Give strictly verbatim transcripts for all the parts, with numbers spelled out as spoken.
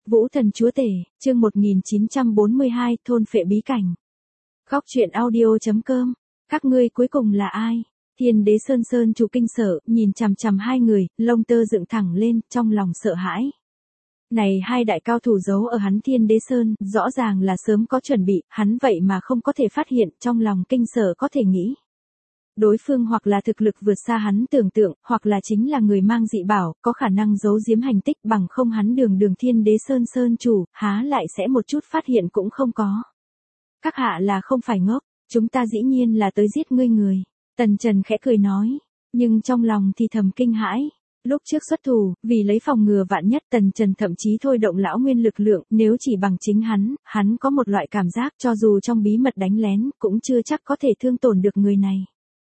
Vũ Thần Chúa Tể, chương một nghìn chín trăm bốn mươi hai, thôn phệ bí cảnh. Góc truyện audio.com, các ngươi cuối cùng là ai? Thiên đế Sơn Sơn chủ kinh sợ, nhìn chằm chằm hai người, lông tơ dựng thẳng lên, trong lòng sợ hãi. Này hai đại cao thủ giấu ở hắn Thiên đế Sơn, rõ ràng là sớm có chuẩn bị, hắn vậy mà không có thể phát hiện, trong lòng kinh sợ có thể nghĩ. Đối phương hoặc là thực lực vượt xa hắn tưởng tượng, hoặc là chính là người mang dị bảo, có khả năng giấu giếm hành tích bằng không hắn đường đường Thiên đế Sơn Sơn chủ, há lại sẽ một chút phát hiện cũng không có. Các hạ là không phải ngốc, chúng ta dĩ nhiên là tới giết ngươi người. Tần Trần khẽ cười nói, nhưng trong lòng thì thầm kinh hãi. Lúc trước xuất thủ, vì lấy phòng ngừa vạn nhất Tần Trần thậm chí thôi động lão nguyên lực lượng, nếu chỉ bằng chính hắn, hắn có một loại cảm giác cho dù trong bí mật đánh lén, cũng chưa chắc có thể thương tổn được người này.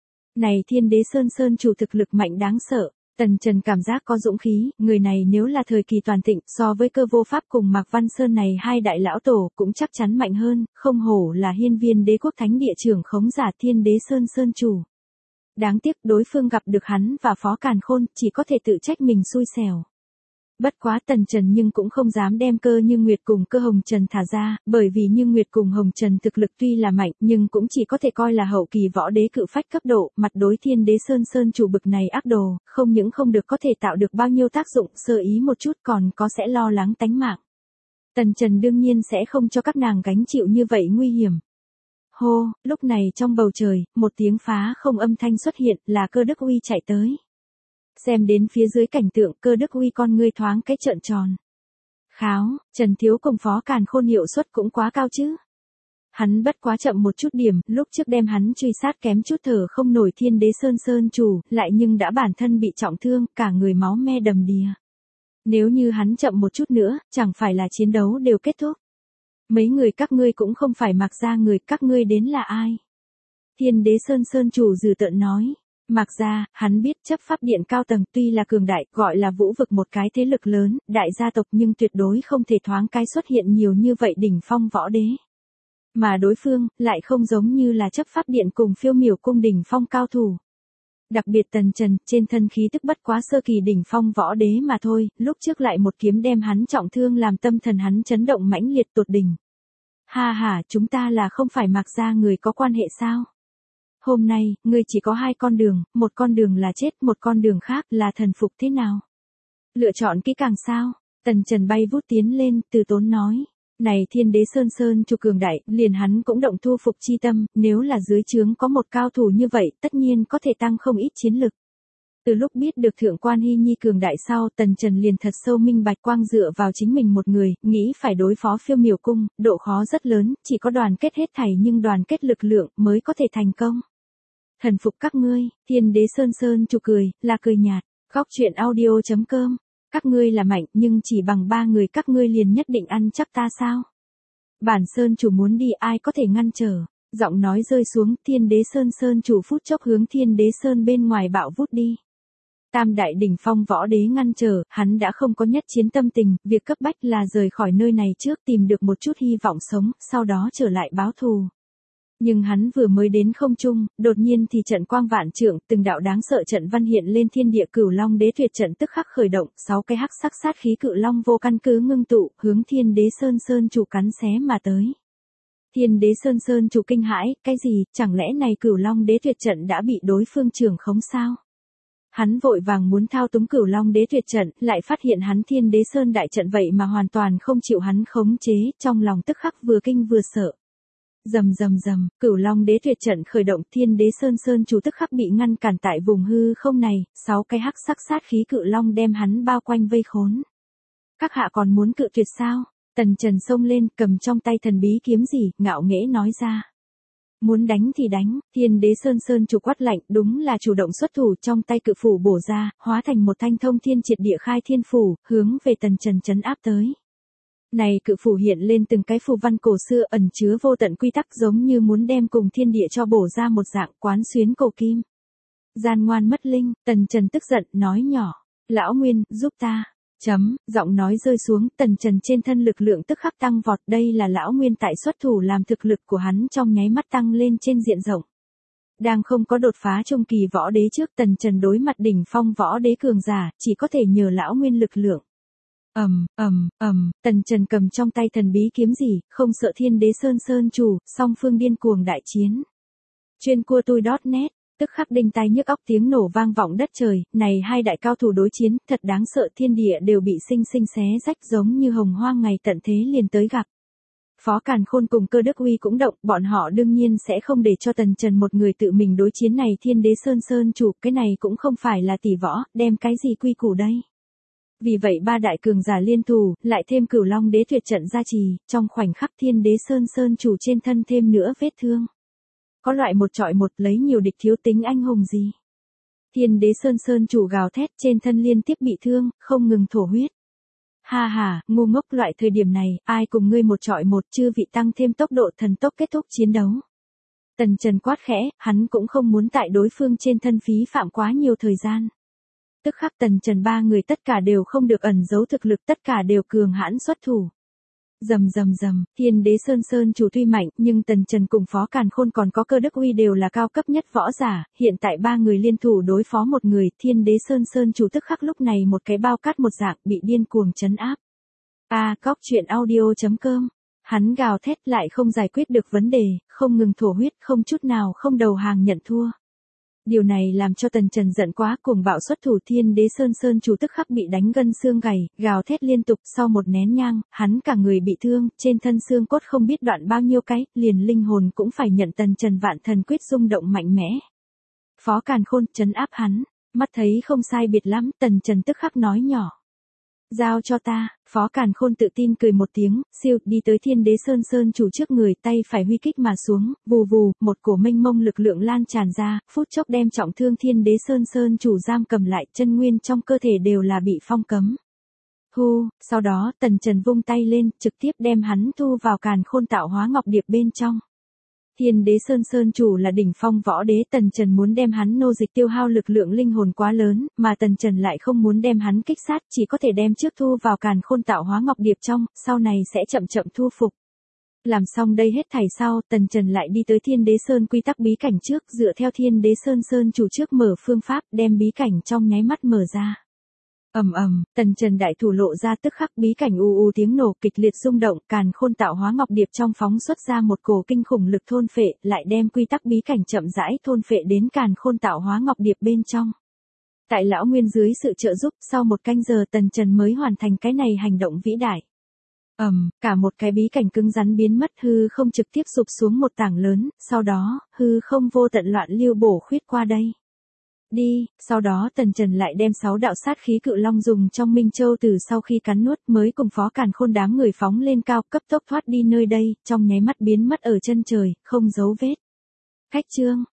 Này Thiên đế Sơn Sơn chủ thực lực mạnh đáng sợ, Tần Trần cảm giác có dũng khí, người này nếu là thời kỳ toàn thịnh so với Cơ Vô Pháp cùng Mạc Văn Sơn này hai đại lão tổ cũng chắc chắn mạnh hơn, không hổ là hiên viên đế quốc thánh địa trưởng khống giả Thiên đế Sơn Sơn chủ. Đáng tiếc đối phương gặp được hắn và Phó Càn Khôn, chỉ có thể tự trách mình xui xẻo. Bất quá Tần Trần nhưng cũng không dám đem Cơ Như Nguyệt cùng Cơ Hồng Trần thả ra, bởi vì Như Nguyệt cùng Hồng Trần thực lực tuy là mạnh nhưng cũng chỉ có thể coi là hậu kỳ võ đế cự phách cấp độ, mặt đối Thiên đế Sơn Sơn chủ bực này ác đồ, không những không được có thể tạo được bao nhiêu tác dụng, sơ ý một chút còn có sẽ lo lắng tánh mạng. Tần Trần đương nhiên sẽ không cho các nàng gánh chịu như vậy nguy hiểm. Hô, lúc này trong bầu trời, một tiếng phá không âm thanh xuất hiện, là Cơ Đức Uy chạy tới. Xem đến phía dưới cảnh tượng, Cơ Đức Uy con ngươi thoáng cái trợn tròn. Kháo, Trần Thiếu cùng Phó Càn Khôn hiệu suất cũng quá cao chứ. Hắn bất quá chậm một chút điểm, lúc trước đem hắn truy sát kém chút thở không nổi Thiên đế Sơn Sơn chủ, lại nhưng đã bản thân bị trọng thương, cả người máu me đầm đìa. Nếu như hắn chậm một chút nữa, chẳng phải là chiến đấu đều kết thúc. Mấy người các ngươi cũng không phải Mạc gia người, các ngươi đến là ai? Thiên đế Sơn Sơn chủ dừ tợn nói. Mạc gia, hắn biết chấp pháp điện cao tầng tuy là cường đại, gọi là vũ vực một cái thế lực lớn, đại gia tộc nhưng tuyệt đối không thể thoáng cái xuất hiện nhiều như vậy đỉnh phong võ đế. Mà đối phương, lại không giống như là chấp pháp điện cùng Phiêu Miểu cung đỉnh phong cao thủ. Đặc biệt Tần Trần, trên thân khí tức bất quá sơ kỳ đỉnh phong võ đế mà thôi, lúc trước lại một kiếm đem hắn trọng thương làm tâm thần hắn chấn động mãnh liệt tột đỉnh. Ha ha, chúng ta là không phải Mạc gia người có quan hệ sao? Hôm nay, ngươi chỉ có hai con đường, một con đường là chết, một con đường khác là thần phục thế nào? Lựa chọn kỹ càng sao? Tần Trần bay vút tiến lên, từ tốn nói. Này Thiên đế Sơn Sơn chủ cường đại, liền hắn cũng động thu phục chi tâm, nếu là dưới trướng có một cao thủ như vậy, tất nhiên có thể tăng không ít chiến lực. Từ lúc biết được Thượng quan Hy Nhi cường đại sau, Tần Trần liền thật sâu minh bạch quang dựa vào chính mình một người, nghĩ phải đối phó Phiêu Miểu cung, độ khó rất lớn, chỉ có đoàn kết hết thảy nhưng đoàn kết lực lượng mới có thể thành công. Thần phục các ngươi, Thiên đế Sơn Sơn chủ cười, là cười nhạt, góc truyện audio.com, các ngươi là mạnh nhưng chỉ bằng ba người các ngươi liền nhất định ăn chắc ta sao? Bản Sơn chủ muốn đi ai có thể ngăn trở? Giọng nói rơi xuống, Thiên đế Sơn Sơn chủ phút chốc hướng Thiên đế Sơn bên ngoài bạo vút đi. Tam đại đỉnh phong võ đế ngăn trở, hắn đã không có nhất chiến tâm tình, việc cấp bách là rời khỏi nơi này trước tìm được một chút hy vọng sống, sau đó trở lại báo thù. Nhưng hắn vừa mới đến không trung, đột nhiên thì trận quang vạn trượng, từng đạo đáng sợ trận văn hiện lên thiên địa Cửu Long đế tuyệt trận tức khắc khởi động, sáu cái hắc sắc sát khí cự long vô căn cứ ngưng tụ, hướng Thiên đế Sơn Sơn chủ cắn xé mà tới. Thiên đế Sơn Sơn chủ kinh hãi, cái gì, chẳng lẽ này Cửu Long đế tuyệt trận đã bị đối phương trưởng khống sao? Hắn vội vàng muốn thao túng Cửu Long đế tuyệt trận, lại phát hiện hắn Thiên đế Sơn đại trận vậy mà hoàn toàn không chịu hắn khống chế, trong lòng tức khắc vừa kinh vừa sợ. Rầm rầm rầm, Cửu Long đế tuyệt trận khởi động, Thiên đế Sơn Sơn chủ tức khắc bị ngăn cản tại vùng hư không này, sáu cái hắc sắc sát khí cự long đem hắn bao quanh vây khốn. Các hạ còn muốn cự tuyệt sao? Tần Trần xông lên, cầm trong tay thần bí kiếm gì, ngạo nghễ nói ra. Muốn đánh thì đánh, Thiên đế Sơn Sơn chủ quát lạnh, đúng là chủ động xuất thủ, trong tay cự phủ bổ ra, hóa thành một thanh thông thiên triệt địa khai thiên phủ, hướng về Tần Trần trấn áp tới. Này cự phủ hiện lên từng cái phù văn cổ xưa ẩn chứa vô tận quy tắc giống như muốn đem cùng thiên địa cho bổ ra một dạng quán xuyến cổ kim. Gian ngoan mất linh, Tần Trần tức giận, nói nhỏ, lão Nguyên, giúp ta. Chấm, giọng nói rơi xuống, Tần Trần trên thân lực lượng tức khắc tăng vọt, đây là lão Nguyên tại xuất thủ làm thực lực của hắn trong nháy mắt tăng lên trên diện rộng. Đang không có đột phá trung kỳ võ đế trước, Tần Trần đối mặt đỉnh phong võ đế cường giả, chỉ có thể nhờ lão Nguyên lực lượng. Ầm, ầm, ầm, Tần Trần cầm trong tay thần bí kiếm gì, không sợ Thiên Đế Sơn Sơn chủ, song phương điên cuồng đại chiến. Chuyên cua tui .net, tức khắc đinh tai nhức óc tiếng nổ vang vọng đất trời, này hai đại cao thủ đối chiến, thật đáng sợ, thiên địa đều bị sinh sinh xé rách giống như hồng hoang ngày tận thế liền tới gặp. Phó Càn Khôn cùng Cơ Đức Uy cũng động, bọn họ đương nhiên sẽ không để cho Tần Trần một người tự mình đối chiến này Thiên Đế Sơn Sơn chủ, cái này cũng không phải là tỷ võ, đem cái gì quy củ đây. Vì vậy ba đại cường giả liên thủ, lại thêm Cửu Long Đế tuyệt trận gia trì, trong khoảnh khắc Thiên Đế Sơn Sơn chủ trên thân thêm nữa vết thương. Có loại một trọi một, lấy nhiều địch thiếu tính anh hùng gì. Thiên Đế Sơn Sơn chủ gào thét, trên thân liên tiếp bị thương, không ngừng thổ huyết. Ha ha, ngu ngốc, loại thời điểm này, ai cùng ngươi một trọi một, chư vị tăng thêm tốc độ thần tốc kết thúc chiến đấu. Tần Trần quát khẽ, hắn cũng không muốn tại đối phương trên thân phí phạm quá nhiều thời gian. Tức khắc Tần Trần ba người tất cả đều không được ẩn giấu thực lực, tất cả đều cường hãn xuất thủ. Rầm rầm rầm, Thiên Đế Sơn Sơn chủ tuy mạnh, nhưng Tần Trần cùng Phó Càn Khôn còn có Cơ Đức Uy đều là cao cấp nhất võ giả, hiện tại ba người liên thủ đối phó một người, Thiên Đế Sơn Sơn chủ tức khắc lúc này một cái bao cát một dạng bị điên cuồng trấn áp. A Cóc Truyện Audio chấm com, hắn gào thét lại không giải quyết được vấn đề, không ngừng thổ huyết, không chút nào không đầu hàng nhận thua. Điều này làm cho Tần Trần giận quá, cuồng bạo xuất thủ, Thiên Đế Sơn Sơn chủ tức khắc bị đánh gân xương gầy, gào thét liên tục, sau một nén nhang, hắn cả người bị thương, trên thân xương cốt không biết đoạn bao nhiêu cái, liền linh hồn cũng phải nhận Tần Trần vạn thần quyết rung động mạnh mẽ. Phó Càn Khôn trấn áp hắn, mắt thấy không sai biệt lắm, Tần Trần tức khắc nói nhỏ. Giao cho ta, Phó Càn Khôn tự tin cười một tiếng, siêu, đi tới Thiên Đế Sơn Sơn chủ trước người, tay phải huy kích mà xuống, vù vù, một cổ mênh mông lực lượng lan tràn ra, phút chốc đem trọng thương Thiên Đế Sơn Sơn chủ giam cầm lại, chân nguyên trong cơ thể đều là bị phong cấm. Hu, sau đó, Tần Trần vung tay lên, trực tiếp đem hắn thu vào Càn Khôn tạo hóa ngọc điệp bên trong. Thiên Đế Sơn Sơn chủ là đỉnh phong võ đế, Tần Trần muốn đem hắn nô dịch tiêu hao lực lượng linh hồn quá lớn, mà Tần Trần lại không muốn đem hắn kích sát, chỉ có thể đem trước thu vào Càn Khôn tạo hóa ngọc điệp trong, sau này sẽ chậm chậm thu phục. Làm xong đây hết thảy sau, Tần Trần lại đi tới Thiên Đế Sơn quy tắc bí cảnh trước, dựa theo Thiên Đế Sơn Sơn chủ trước mở phương pháp, đem bí cảnh trong nháy mắt mở ra. Ầm ầm, Tần Trần đại thủ lộ ra, tức khắc bí cảnh u u tiếng nổ kịch liệt rung động, Càn Khôn tạo hóa ngọc điệp trong phóng xuất ra một cổ kinh khủng lực thôn phệ, lại đem quy tắc bí cảnh chậm rãi thôn phệ đến Càn Khôn tạo hóa ngọc điệp bên trong. Tại lão nguyên dưới sự trợ giúp, sau một canh giờ Tần Trần mới hoàn thành cái này hành động vĩ đại. Ầm, um, cả một cái bí cảnh cứng rắn biến mất, hư không trực tiếp sụp xuống một tảng lớn, sau đó, hư không vô tận loạn lưu bổ khuyết qua đây. Đi, sau đó Tần Trần lại đem sáu đạo sát khí cự long dùng trong Minh Châu từ sau khi cắn nuốt, mới cùng Phó Càn Khôn đám người phóng lên cao, cấp tốc thoát đi nơi đây, trong nháy mắt biến mất ở chân trời, không dấu vết. Khách chương